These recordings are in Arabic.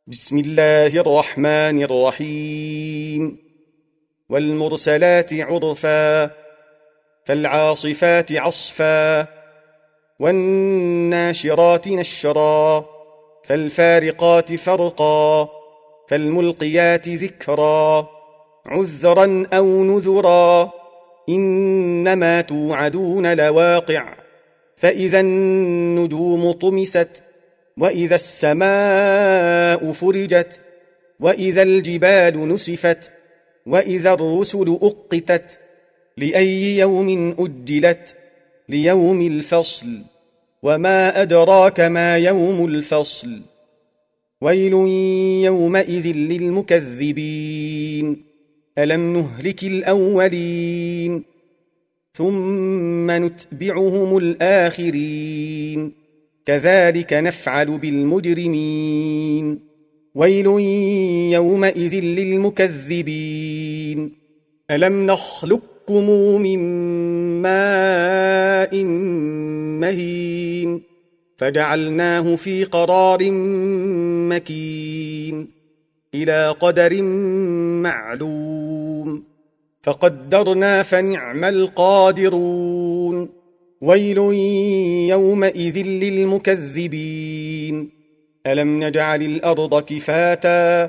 بسم الله الرحمن الرحيم والمرسلات عرفا فالعاصفات عصفا والناشرات نشرا فالفارقات فرقا فالملقيات ذكرا عذرا أو نذرا إنما توعدون لواقع فإذا النجوم طمست وإذا السماء فرجت وإذا الجبال نسفت وإذا الرسل أقتت لأي يوم أجلت ليوم الفصل وما أدراك ما يوم الفصل ويل يومئذ للمكذبين ألم نهلك الأولين ثم نتبعهم الآخرين كذلك نفعل بالمجرمين ويل يومئذ للمكذبين ألم نخلقكم من ماء مهين فجعلناه في قرار مكين إلى قدر معلوم فقدرنا فنعم القادرون ويل يومئذ للمكذبين ألم نجعل الأرض كفاتا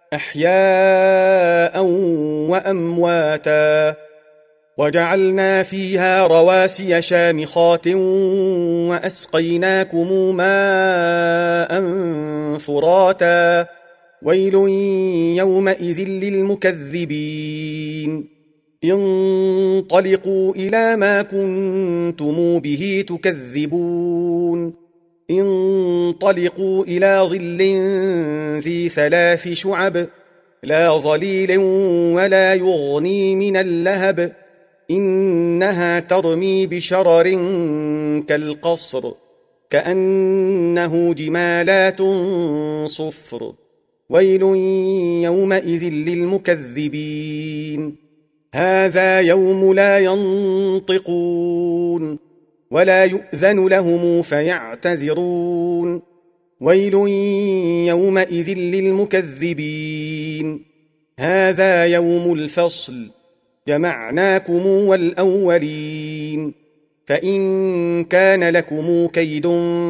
أحياء وأمواتا وجعلنا فيها رواسي شامخات وأسقيناكم ماء فراتا ويل يومئذ للمكذبين انطلقوا إلى ما كنتم به تكذبون انطلقوا إلى ظل ذي 3 شعب لا ظليل ولا يغني من اللهب إنها ترمي بشرر كالقصر كأنه جمالات صفر ويل يومئذ للمكذبين هذا يوم لا ينطقون ولا يؤذن لهم فيعتذرون ويل يومئذ للمكذبين هذا يوم الفصل جمعناكم والأولين فإن كان لكم كيد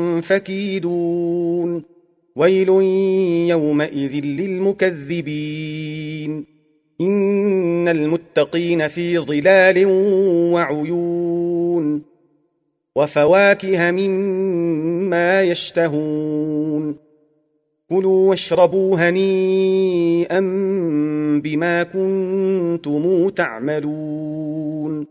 فكيدون ويل يومئذ للمكذبين إن المتقين في ظلال وعيون وفواكه مما يشتهون كلوا واشربوا هنيئا بما كنتم تعملون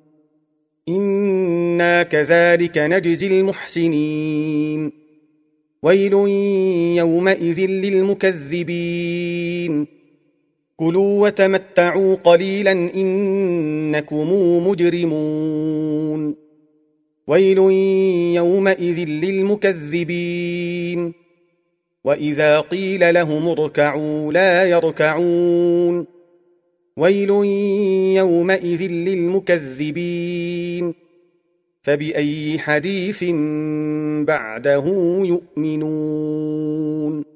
إنا كذلك نجزي المحسنين ويل يومئذ للمكذبين كلوا وتمتعوا قليلا إنكم مجرمون ويل يومئذ للمكذبين وإذا قيل لهم اركعوا لا يركعون ويل يومئذ للمكذبين فبأي حديث بعده يؤمنون